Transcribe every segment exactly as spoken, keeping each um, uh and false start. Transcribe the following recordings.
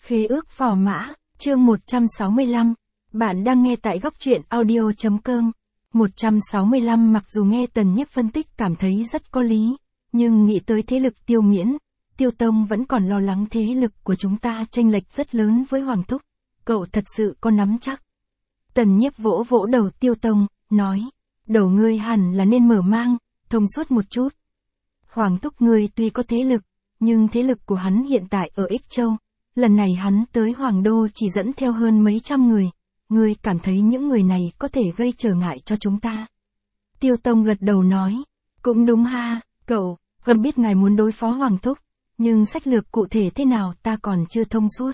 Khế ước phò mã, chương một trăm sáu mươi lăm. Bạn đang nghe tại góc truyện audio.com. một trăm sáu mươi lăm Mặc dù nghe Tần Nhiếp phân tích cảm thấy rất có lý, nhưng nghĩ tới thế lực Tiêu Miễn, Tiêu Tông vẫn còn lo lắng thế lực của chúng ta chênh lệch rất lớn với Hoàng Thúc. Cậu thật sự có nắm chắc? Tần Nhiếp vỗ vỗ đầu Tiêu Tông, nói, đầu ngươi hẳn là nên mở mang, thông suốt một chút. Hoàng Thúc ngươi tuy có thế lực, nhưng thế lực của hắn hiện tại ở Ích Châu. Lần này hắn tới Hoàng Đô chỉ dẫn theo hơn mấy trăm người, ngươi cảm thấy những người này có thể gây trở ngại cho chúng ta? Tiêu Tông gật đầu nói, cũng đúng ha, cậu, gần biết ngài muốn đối phó Hoàng Thúc, nhưng sách lược cụ thể thế nào ta còn chưa thông suốt.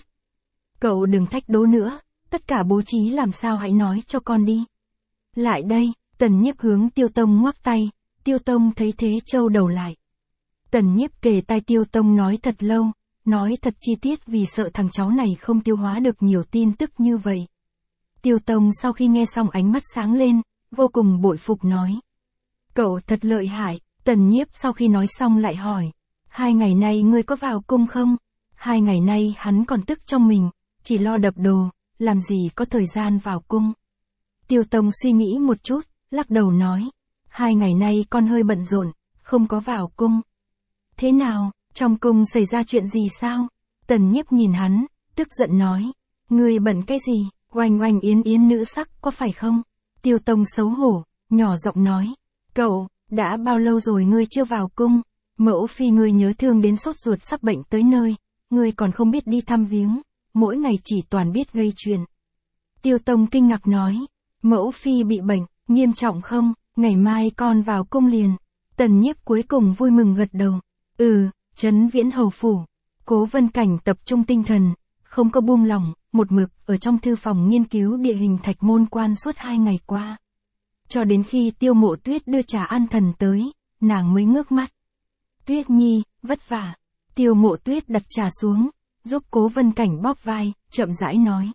Cậu đừng thách đố nữa, tất cả bố trí làm sao hãy nói cho con đi. Lại đây, Tần Nhiếp hướng Tiêu Tông ngoắc tay, Tiêu Tông thấy thế trâu đầu lại. Tần Nhiếp kề tai Tiêu Tông nói thật lâu, nói thật chi tiết vì sợ thằng cháu này không tiêu hóa được nhiều tin tức như vậy. Tiêu Tông sau khi nghe xong ánh mắt sáng lên, vô cùng bội phục nói. Cậu thật lợi hại. Tần Nhiếp sau khi nói xong lại hỏi, hai ngày nay ngươi có vào cung không? Hai ngày nay hắn còn tức trong mình, chỉ lo đập đồ, làm gì có thời gian vào cung. Tiêu Tông suy nghĩ một chút, lắc đầu nói, hai ngày nay con hơi bận rộn, không có vào cung. Thế nào, trong cung xảy ra chuyện gì sao? Tần Nhiếp nhìn hắn, tức giận nói, ngươi bận cái gì, oanh oanh yến yến nữ sắc có phải không? Tiêu Tông xấu hổ, nhỏ giọng nói, cậu, đã bao lâu rồi ngươi chưa vào cung? Mẫu phi ngươi nhớ thương đến sốt ruột sắp bệnh tới nơi, ngươi còn không biết đi thăm viếng, mỗi ngày chỉ toàn biết gây chuyện. Tiêu Tông kinh ngạc nói, mẫu phi bị bệnh, nghiêm trọng không? Ngày mai con vào cung liền. Tần Nhiếp cuối cùng vui mừng gật đầu, ừ. Trấn Viễn Hầu phủ. Cố Vân Cảnh tập trung tinh thần, không có buông lỏng, một mực ở trong thư phòng nghiên cứu địa hình Thạch Môn Quan suốt hai ngày qua. Cho đến khi Tiêu Mộ Tuyết đưa trà an thần tới, nàng mới ngước mắt. Tuyết Nhi, vất vả. Tiêu Mộ Tuyết đặt trà xuống, giúp Cố Vân Cảnh bóp vai, chậm rãi nói.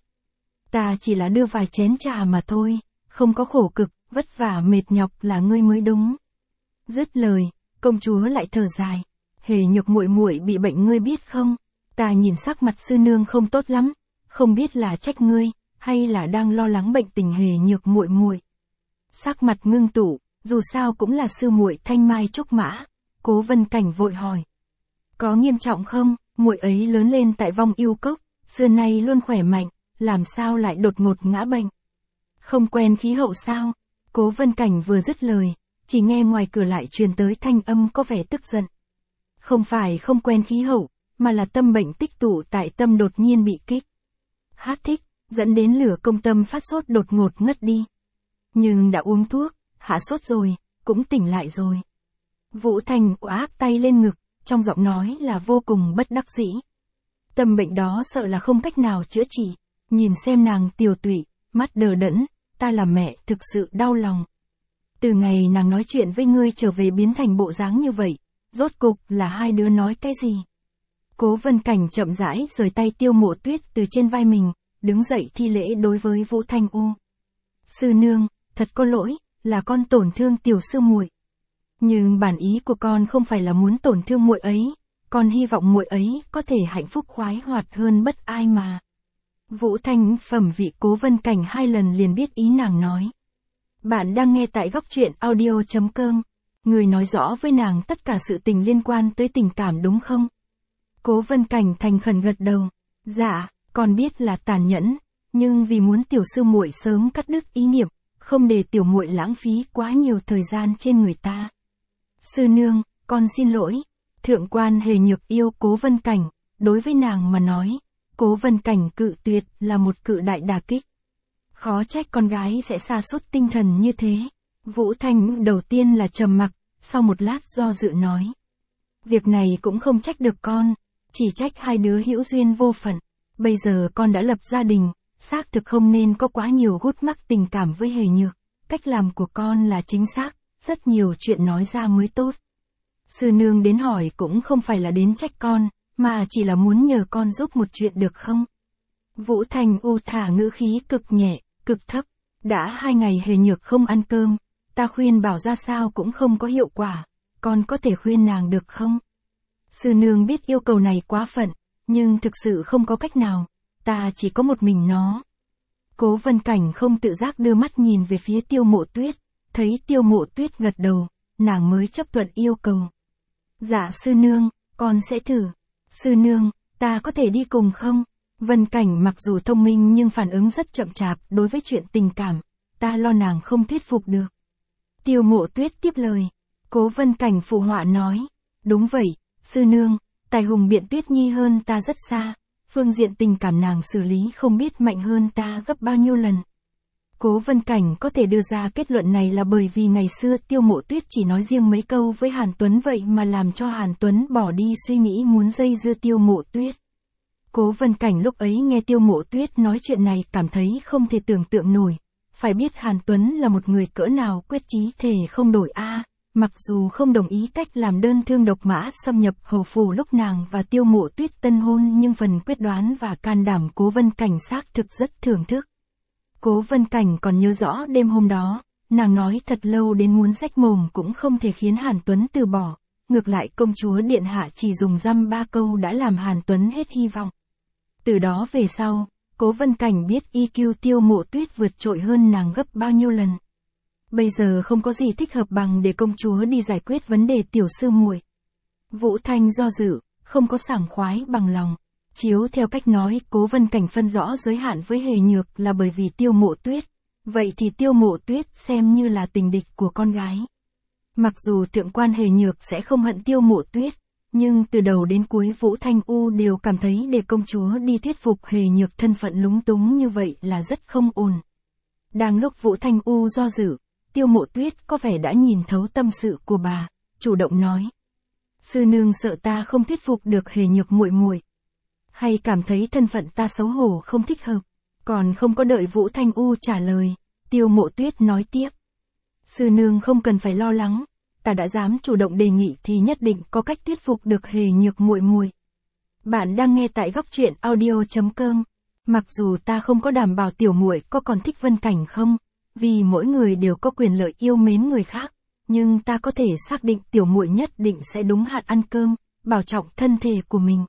Ta chỉ là đưa vài chén trà mà thôi, không có khổ cực, vất vả mệt nhọc là ngươi mới đúng. Dứt lời, công chúa lại thở dài. Hề Nhược muội muội bị bệnh ngươi biết không? Ta nhìn sắc mặt sư nương không tốt lắm, không biết là trách ngươi, hay là đang lo lắng bệnh tình Hề Nhược muội muội. Sắc mặt ngưng tụ, dù sao cũng là sư muội thanh mai trúc mã. Cố Vân Cảnh vội hỏi. Có nghiêm trọng không? Muội ấy lớn lên tại Vong Yêu Cốc, xưa nay luôn khỏe mạnh, làm sao lại đột ngột ngã bệnh? Không quen khí hậu sao? Cố Vân Cảnh vừa dứt lời, chỉ nghe ngoài cửa lại truyền tới thanh âm có vẻ tức giận. Không phải không quen khí hậu, mà là tâm bệnh tích tụ tại tâm đột nhiên bị kích. Hát thích, dẫn đến lửa công tâm phát sốt đột ngột ngất đi. Nhưng đã uống thuốc, hạ sốt rồi, cũng tỉnh lại rồi. Vũ Thành áp tay lên ngực, trong giọng nói là vô cùng bất đắc dĩ. Tâm bệnh đó sợ là không cách nào chữa trị, nhìn xem nàng tiều tụy, mắt đờ đẫn, ta là mẹ thực sự đau lòng. Từ ngày nàng nói chuyện với ngươi trở về biến thành bộ dáng như vậy. Rốt cục là hai đứa nói cái gì? Cố Vân Cảnh chậm rãi rời tay Tiêu Mộ Tuyết từ trên vai mình, đứng dậy thi lễ đối với Vũ Thanh U. Sư nương, thật có lỗi, là con tổn thương tiểu sư muội. Nhưng bản ý của con không phải là muốn tổn thương muội ấy, con hy vọng muội ấy có thể hạnh phúc khoái hoạt hơn bất ai mà. Vũ Thanh phẩm vị Cố Vân Cảnh hai lần liền biết ý nàng nói. Bạn đang nghe tại góc truyện audio.com. Người nói rõ với nàng tất cả sự tình liên quan tới tình cảm đúng không? Cố Vân Cảnh thành khẩn gật đầu. Dạ, con biết là tàn nhẫn, nhưng vì muốn tiểu sư muội sớm cắt đứt ý niệm, không để tiểu muội lãng phí quá nhiều thời gian trên người ta. Sư nương, con xin lỗi. Thượng quan Hề Nhược yêu Cố Vân Cảnh, đối với nàng mà nói, Cố Vân Cảnh cự tuyệt là một cự đại đả kích. Khó trách con gái sẽ sa sút tinh thần như thế. Vũ Thanh đầu tiên là trầm mặc, sau một lát do dự nói. Việc này cũng không trách được con, chỉ trách hai đứa hữu duyên vô phận. Bây giờ con đã lập gia đình, xác thực không nên có quá nhiều gút mắc tình cảm với Hề Nhược. Cách làm của con là chính xác, rất nhiều chuyện nói ra mới tốt. Sư nương đến hỏi cũng không phải là đến trách con, mà chỉ là muốn nhờ con giúp một chuyện được không? Vũ Thanh u thả ngữ khí cực nhẹ, cực thấp. Đã hai ngày Hề Nhược không ăn cơm. Ta khuyên bảo ra sao cũng không có hiệu quả, con có thể khuyên nàng được không? Sư nương biết yêu cầu này quá phận, nhưng thực sự không có cách nào, ta chỉ có một mình nó. Cố Vân Cảnh không tự giác đưa mắt nhìn về phía Tiêu Mộ Tuyết, thấy Tiêu Mộ Tuyết gật đầu, nàng mới chấp thuận yêu cầu. Dạ sư nương, con sẽ thử. Sư nương, ta có thể đi cùng không? Vân Cảnh mặc dù thông minh nhưng phản ứng rất chậm chạp đối với chuyện tình cảm, ta lo nàng không thuyết phục được. Tiêu Mộ Tuyết tiếp lời. Cố Vân Cảnh phụ họa nói, đúng vậy, sư nương, tài hùng biện Tuyết Nhi hơn ta rất xa, phương diện tình cảm nàng xử lý không biết mạnh hơn ta gấp bao nhiêu lần. Cố Vân Cảnh có thể đưa ra kết luận này là bởi vì ngày xưa Tiêu Mộ Tuyết chỉ nói riêng mấy câu với Hàn Tuấn vậy mà làm cho Hàn Tuấn bỏ đi suy nghĩ muốn dây dưa Tiêu Mộ Tuyết. Cố Vân Cảnh lúc ấy nghe Tiêu Mộ Tuyết nói chuyện này cảm thấy không thể tưởng tượng nổi, phải biết Hàn Tuấn là một người cỡ nào quyết chí thể không đổi a. Mặc dù không đồng ý cách làm đơn thương độc mã xâm nhập hầu phủ lúc nàng và Tiêu Mộ Tuyết tân hôn nhưng phần quyết đoán và can đảm Cố Vân Cảnh xác thực rất thưởng thức. Cố Vân Cảnh còn nhớ rõ đêm hôm đó, nàng nói thật lâu đến muốn rách mồm cũng không thể khiến Hàn Tuấn từ bỏ, ngược lại công chúa điện hạ chỉ dùng dăm ba câu đã làm Hàn Tuấn hết hy vọng. Từ đó về sau, Cố Vân Cảnh biết i kiu Tiêu Mộ Tuyết vượt trội hơn nàng gấp bao nhiêu lần. Bây giờ không có gì thích hợp bằng để công chúa đi giải quyết vấn đề tiểu sư muội. Vũ Thanh do dự, không có sảng khoái bằng lòng. Chiếu theo cách nói Cố Vân Cảnh phân rõ giới hạn với Hề Nhược là bởi vì Tiêu Mộ Tuyết. Vậy thì Tiêu Mộ Tuyết xem như là tình địch của con gái. Mặc dù thượng quan Hề Nhược sẽ không hận Tiêu Mộ Tuyết, nhưng từ đầu đến cuối Vũ Thanh U đều cảm thấy để công chúa đi thuyết phục Hề Nhược thân phận lúng túng như vậy là rất không ổn. Đang lúc Vũ Thanh U do dự, Tiêu Mộ Tuyết có vẻ đã nhìn thấu tâm sự của bà, chủ động nói: "Sư nương sợ ta không thuyết phục được Hề Nhược muội muội, hay cảm thấy thân phận ta xấu hổ không thích hợp?" Còn không có đợi Vũ Thanh U trả lời, Tiêu Mộ Tuyết nói tiếp: "Sư nương không cần phải lo lắng, ta đã dám chủ động đề nghị thì nhất định có cách thuyết phục được Hề Nhược muội muội." Bạn đang nghe tại góc truyện audio chấm com. Mặc dù ta không có đảm bảo tiểu muội có còn thích Vân Cảnh không, vì mỗi người đều có quyền lợi yêu mến người khác, nhưng ta có thể xác định tiểu muội nhất định sẽ đúng hạn ăn cơm, bảo trọng thân thể của mình.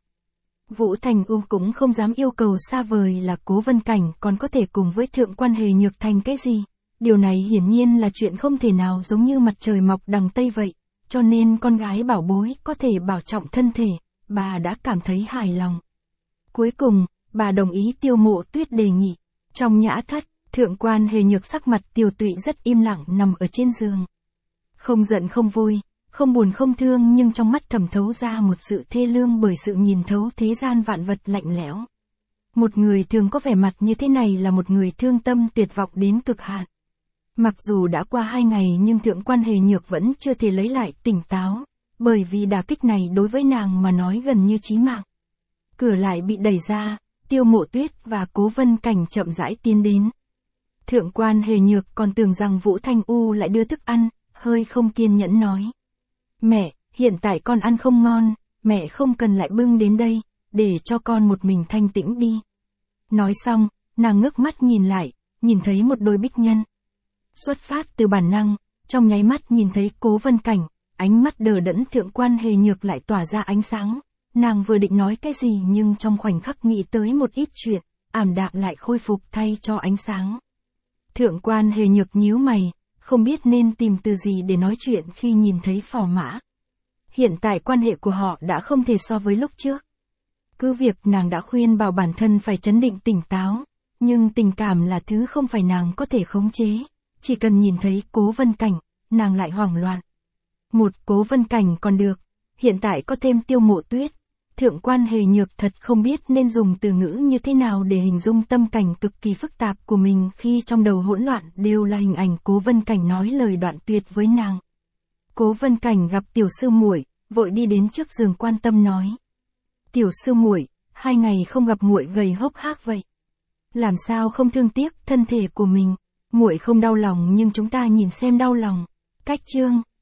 Vũ Thành U cũng không dám yêu cầu xa vời là Cố Vân Cảnh còn có thể cùng với thượng quan Hề Nhược thành cái gì. Điều này hiển nhiên là chuyện không thể nào giống như mặt trời mọc đằng Tây vậy, cho nên con gái bảo bối có thể bảo trọng thân thể, bà đã cảm thấy hài lòng. Cuối cùng, bà đồng ý Tiêu Mộ Tuyết đề nghị. Trong nhã thất, thượng quan Hề Nhược sắc mặt tiều tụy rất im lặng nằm ở trên giường. Không giận không vui, không buồn không thương nhưng trong mắt thẩm thấu ra một sự thê lương bởi sự nhìn thấu thế gian vạn vật lạnh lẽo. Một người thường có vẻ mặt như thế này là một người thương tâm tuyệt vọng đến cực hạn. Mặc dù đã qua hai ngày nhưng thượng quan Hề Nhược vẫn chưa thể lấy lại tỉnh táo, bởi vì đả kích này đối với nàng mà nói gần như chí mạng. Cửa lại bị đẩy ra, Tiêu Mộ Tuyết và Cố Vân Cảnh chậm rãi tiến đến. Thượng quan Hề Nhược còn tưởng rằng Vũ Thanh U lại đưa thức ăn, hơi không kiên nhẫn nói: "Mẹ, hiện tại con ăn không ngon, mẹ không cần lại bưng đến đây, để cho con một mình thanh tĩnh đi." Nói xong, nàng ngước mắt nhìn lại, nhìn thấy một đôi bích nhân. Xuất phát từ bản năng, trong nháy mắt nhìn thấy Cố Vân Cảnh, ánh mắt đờ đẫn thượng quan Hề Nhược lại tỏa ra ánh sáng. Nàng vừa định nói cái gì nhưng trong khoảnh khắc nghĩ tới một ít chuyện, ảm đạm lại khôi phục thay cho ánh sáng. Thượng quan Hề Nhược nhíu mày, không biết nên tìm từ gì để nói chuyện khi nhìn thấy Phò Mã. Hiện tại quan hệ của họ đã không thể so với lúc trước. Cứ việc nàng đã khuyên bảo bản thân phải trấn định tỉnh táo, nhưng tình cảm là thứ không phải nàng có thể khống chế. Chỉ cần nhìn thấy Cố Vân Cảnh, nàng lại hoảng loạn. Một Cố Vân Cảnh còn được, hiện tại có thêm Tiêu Mộ Tuyết. Thượng quan Hề Nhược thật không biết nên dùng từ ngữ như thế nào để hình dung tâm cảnh cực kỳ phức tạp của mình khi trong đầu hỗn loạn đều là hình ảnh Cố Vân Cảnh nói lời đoạn tuyệt với nàng. Cố Vân Cảnh gặp tiểu sư muội, vội đi đến trước giường quan tâm nói: "Tiểu sư muội, hai ngày không gặp muội gầy hốc hác vậy. Làm sao không thương tiếc thân thể của mình? Muội không đau lòng nhưng chúng ta nhìn xem đau lòng." Cách chương